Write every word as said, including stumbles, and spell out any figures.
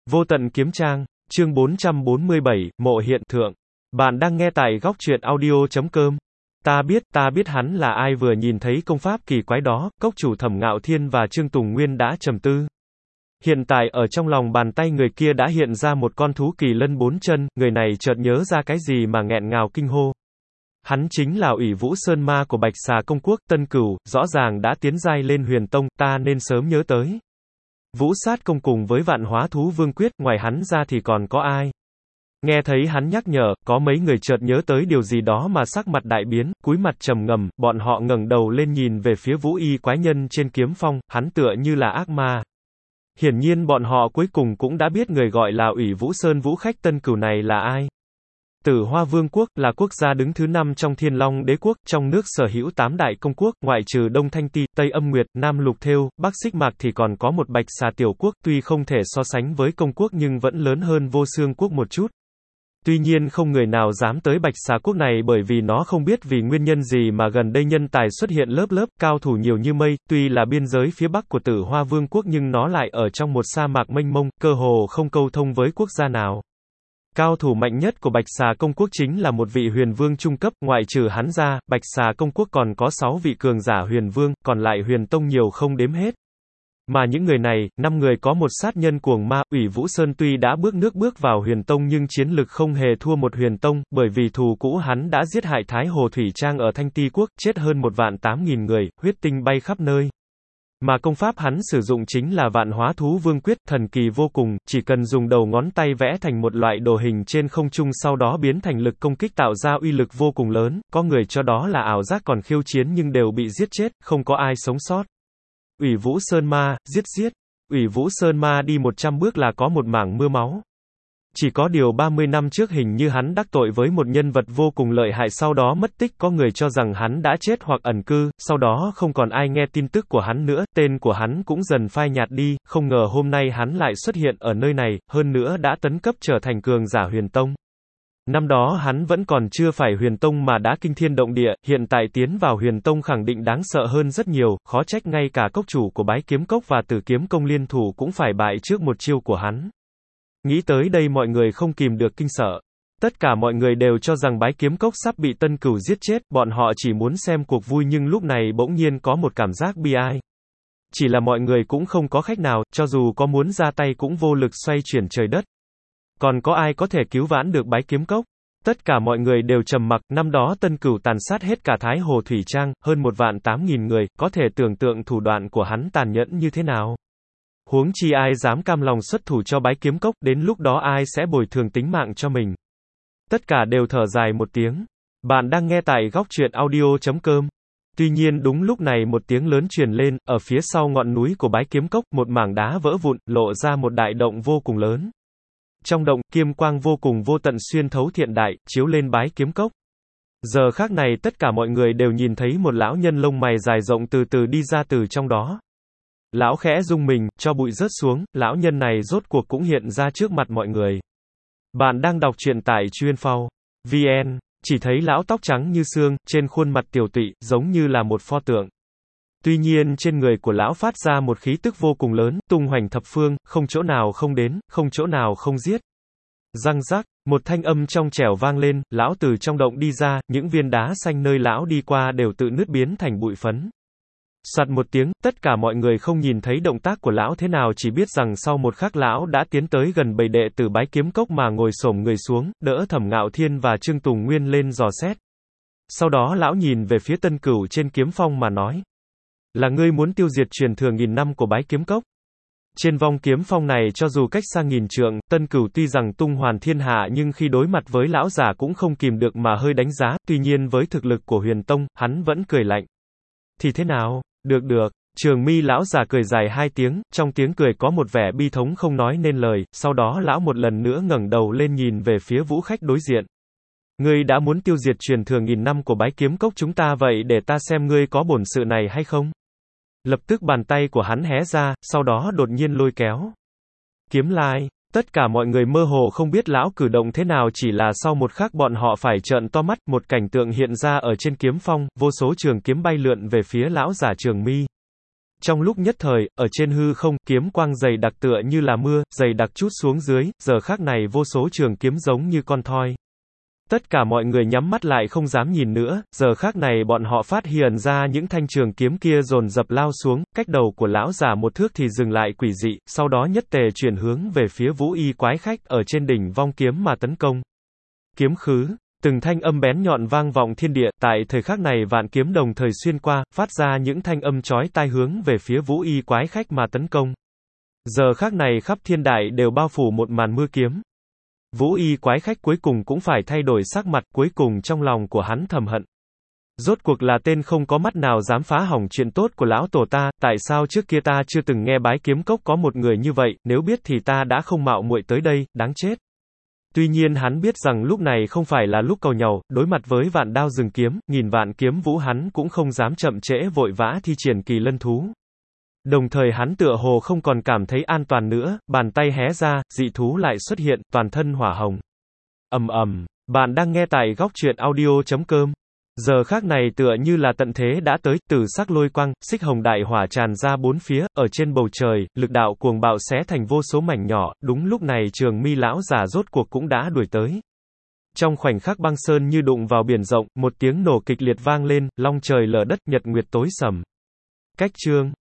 Vô tận kiếm trang, chương bốn trăm bốn mươi bảy, mộ hiện thượng. Bạn đang nghe tại góc truyện audio chấm com. Ta biết, ta biết hắn là ai. Vừa nhìn thấy công pháp kỳ quái đó, cốc chủ Thẩm Ngạo Thiên và Trương Tùng Nguyên đã trầm tư. Hiện tại ở trong lòng bàn tay người kia đã hiện ra một con thú kỳ lân bốn chân, người này chợt nhớ ra cái gì mà nghẹn ngào kinh hô. Hắn chính là Ủy Vũ Sơn Ma của Bạch Xà Công Quốc, Tân Cửu, rõ ràng đã tiến giai lên Huyền Tông, ta nên sớm nhớ tới. Vũ Sát Công cùng với Vạn Hóa Thú Vương Quyết, ngoài hắn ra thì còn có ai? Nghe thấy hắn nhắc nhở, có mấy người chợt nhớ tới điều gì đó mà sắc mặt đại biến, cúi mặt trầm ngầm, bọn họ ngẩng đầu lên nhìn về phía Vũ Y quái nhân trên kiếm phong, hắn tựa như là ác ma. Hiển nhiên bọn họ cuối cùng cũng đã biết người gọi là Ủy Vũ Sơn Vũ Khách Tân Cửu này là ai. Tử Hoa Vương quốc là quốc gia đứng thứ năm trong Thiên Long Đế quốc, trong nước sở hữu tám đại công quốc, ngoại trừ Đông Thanh Ti, Tây Âm Nguyệt, Nam Lục Thêu, Bắc Xích Mạc thì còn có một Bạch Xà tiểu quốc, tuy không thể so sánh với công quốc nhưng vẫn lớn hơn Vô Xương quốc một chút. Tuy nhiên không người nào dám tới Bạch Xà quốc này bởi vì nó không biết vì nguyên nhân gì mà gần đây nhân tài xuất hiện lớp lớp, cao thủ nhiều như mây, tuy là biên giới phía bắc của Tử Hoa Vương quốc nhưng nó lại ở trong một sa mạc mênh mông, cơ hồ không câu thông với quốc gia nào. Cao thủ mạnh nhất của Bạch Xà Công Quốc chính là một vị huyền vương trung cấp, ngoại trừ hắn ra, Bạch Xà Công Quốc còn có sáu vị cường giả huyền vương, còn lại huyền tông nhiều không đếm hết. Mà những người này, năm người có một sát nhân cuồng ma, Ủy Vũ Sơn tuy đã bước nước bước vào huyền tông nhưng chiến lực không hề thua một huyền tông, bởi vì thù cũ hắn đã giết hại Thái Hồ Thủy Trang ở Thanh Ti Quốc, chết hơn một vạn tám nghìn người, huyết tinh bay khắp nơi. Mà công pháp hắn sử dụng chính là Vạn Hóa Thú Vương Quyết, thần kỳ vô cùng, chỉ cần dùng đầu ngón tay vẽ thành một loại đồ hình trên không trung sau đó biến thành lực công kích tạo ra uy lực vô cùng lớn, có người cho đó là ảo giác còn khiêu chiến nhưng đều bị giết chết, không có ai sống sót. Ủy Vũ Sơn Ma, giết giết. Ủy Vũ Sơn Ma đi một trăm bước là có một mảng mưa máu. Chỉ có điều ba mươi năm trước hình như hắn đắc tội với một nhân vật vô cùng lợi hại sau đó mất tích, có người cho rằng hắn đã chết hoặc ẩn cư, sau đó không còn ai nghe tin tức của hắn nữa, tên của hắn cũng dần phai nhạt đi, không ngờ hôm nay hắn lại xuất hiện ở nơi này, hơn nữa đã tấn cấp trở thành cường giả huyền tông. Năm đó hắn vẫn còn chưa phải huyền tông mà đã kinh thiên động địa, hiện tại tiến vào huyền tông khẳng định đáng sợ hơn rất nhiều, khó trách ngay cả cốc chủ của Bái Kiếm Cốc và Tử Kiếm Công liên thủ cũng phải bại trước một chiêu của hắn. Nghĩ tới đây mọi người không kìm được kinh sợ. Tất cả mọi người đều cho rằng Bái Kiếm Cốc sắp bị Tân Cửu giết chết, bọn họ chỉ muốn xem cuộc vui nhưng lúc này bỗng nhiên có một cảm giác bi ai. Chỉ là mọi người cũng không có khách nào, cho dù có muốn ra tay cũng vô lực xoay chuyển trời đất. Còn có ai có thể cứu vãn được Bái Kiếm Cốc? Tất cả mọi người đều trầm mặc, năm đó Tân Cửu tàn sát hết cả Thái Hồ Thủy Trang, hơn một vạn tám nghìn người, có thể tưởng tượng thủ đoạn của hắn tàn nhẫn như thế nào. Huống chi ai dám cam lòng xuất thủ cho Bái Kiếm Cốc, đến lúc đó ai sẽ bồi thường tính mạng cho mình. Tất cả đều thở dài một tiếng. Bạn đang nghe tại góc truyện audio chấm com. Tuy nhiên đúng lúc này một tiếng lớn truyền lên, ở phía sau ngọn núi của Bái Kiếm Cốc, một mảng đá vỡ vụn, lộ ra một đại động vô cùng lớn. Trong động, kim quang vô cùng vô tận xuyên thấu thiện đại, chiếu lên Bái Kiếm Cốc. Giờ khác này tất cả mọi người đều nhìn thấy một lão nhân lông mày dài rộng từ từ đi ra từ trong đó. Lão khẽ rung mình, cho bụi rớt xuống, lão nhân này rốt cuộc cũng hiện ra trước mặt mọi người. Bạn đang đọc truyện tại chuyên phao chấm vn, chỉ thấy lão tóc trắng như xương, trên khuôn mặt tiều tụy, giống như là một pho tượng. Tuy nhiên trên người của lão phát ra một khí tức vô cùng lớn, tung hoành thập phương, không chỗ nào không đến, không chỗ nào không giết. Răng rắc, một thanh âm trong trẻo vang lên, lão từ trong động đi ra, những viên đá xanh nơi lão đi qua đều tự nứt biến thành bụi phấn. Soạt một tiếng, tất cả mọi người không nhìn thấy động tác của lão thế nào chỉ biết rằng sau một khắc lão đã tiến tới gần bầy đệ tử Bái Kiếm Cốc mà ngồi xổm người xuống, đỡ Thẩm Ngạo Thiên và Trương Tùng Nguyên lên dò xét. Sau đó lão nhìn về phía Tân Cửu trên kiếm phong mà nói. Là ngươi muốn tiêu diệt truyền thừa nghìn năm của Bái Kiếm Cốc? Trên vong kiếm phong này cho dù cách xa nghìn trượng, Tân Cửu tuy rằng tung hoàn thiên hạ nhưng khi đối mặt với lão giả cũng không kìm được mà hơi đánh giá, tuy nhiên với thực lực của huyền tông, hắn vẫn cười lạnh. Thì thế nào? Được được, Trường Mi lão già cười dài hai tiếng, trong tiếng cười có một vẻ bi thống không nói nên lời, sau đó lão một lần nữa ngẩng đầu lên nhìn về phía vũ khách đối diện. Ngươi đã muốn tiêu diệt truyền thừa nghìn năm của Bái Kiếm Cốc chúng ta vậy để ta xem ngươi có bổn sự này hay không? Lập tức bàn tay của hắn hé ra, sau đó đột nhiên lôi kéo. Kiếm lai, tất cả mọi người mơ hồ không biết lão cử động thế nào chỉ là sau một khắc bọn họ phải trợn to mắt, một cảnh tượng hiện ra ở trên kiếm phong, vô số trường kiếm bay lượn về phía lão giả Trường Mi. Trong lúc nhất thời, ở trên hư không, kiếm quang dày đặc tựa như là mưa, dày đặc trút xuống dưới, giờ khắc này vô số trường kiếm giống như con thoi. Tất cả mọi người nhắm mắt lại không dám nhìn nữa, giờ khắc này bọn họ phát hiện ra những thanh trường kiếm kia dồn dập lao xuống, cách đầu của lão giả một thước thì dừng lại quỷ dị, sau đó nhất tề chuyển hướng về phía Vũ Y quái khách, ở trên đỉnh vong kiếm mà tấn công. Kiếm khứ. Từng thanh âm bén nhọn vang vọng thiên địa, tại thời khắc này vạn kiếm đồng thời xuyên qua, phát ra những thanh âm chói tai hướng về phía Vũ Y quái khách mà tấn công. Giờ khắc này khắp thiên đại đều bao phủ một màn mưa kiếm. Vũ Y quái khách cuối cùng cũng phải thay đổi sắc mặt, cuối cùng trong lòng của hắn thầm hận. Rốt cuộc là tên không có mắt nào dám phá hỏng chuyện tốt của lão tổ ta, tại sao trước kia ta chưa từng nghe Bái Kiếm Cốc có một người như vậy, nếu biết thì ta đã không mạo muội tới đây, đáng chết. Tuy nhiên hắn biết rằng lúc này không phải là lúc cầu nhàu, đối mặt với vạn đao rừng kiếm, nghìn vạn kiếm vũ hắn cũng không dám chậm trễ vội vã thi triển kỳ lân thú. Đồng thời hắn tựa hồ không còn cảm thấy an toàn nữa, bàn tay hé ra, dị thú lại xuất hiện, toàn thân hỏa hồng. Ầm ầm, bạn đang nghe tại góc truyện audio chấm com. Giờ khắc này tựa như là tận thế đã tới, từ sắc lôi quang, xích hồng đại hỏa tràn ra bốn phía, ở trên bầu trời, lực đạo cuồng bạo xé thành vô số mảnh nhỏ, đúng lúc này Trường Mi lão giả rốt cuộc cũng đã đuổi tới. Trong khoảnh khắc băng sơn như đụng vào biển rộng, một tiếng nổ kịch liệt vang lên, long trời lở đất, nhật nguyệt tối sầm. Cách chương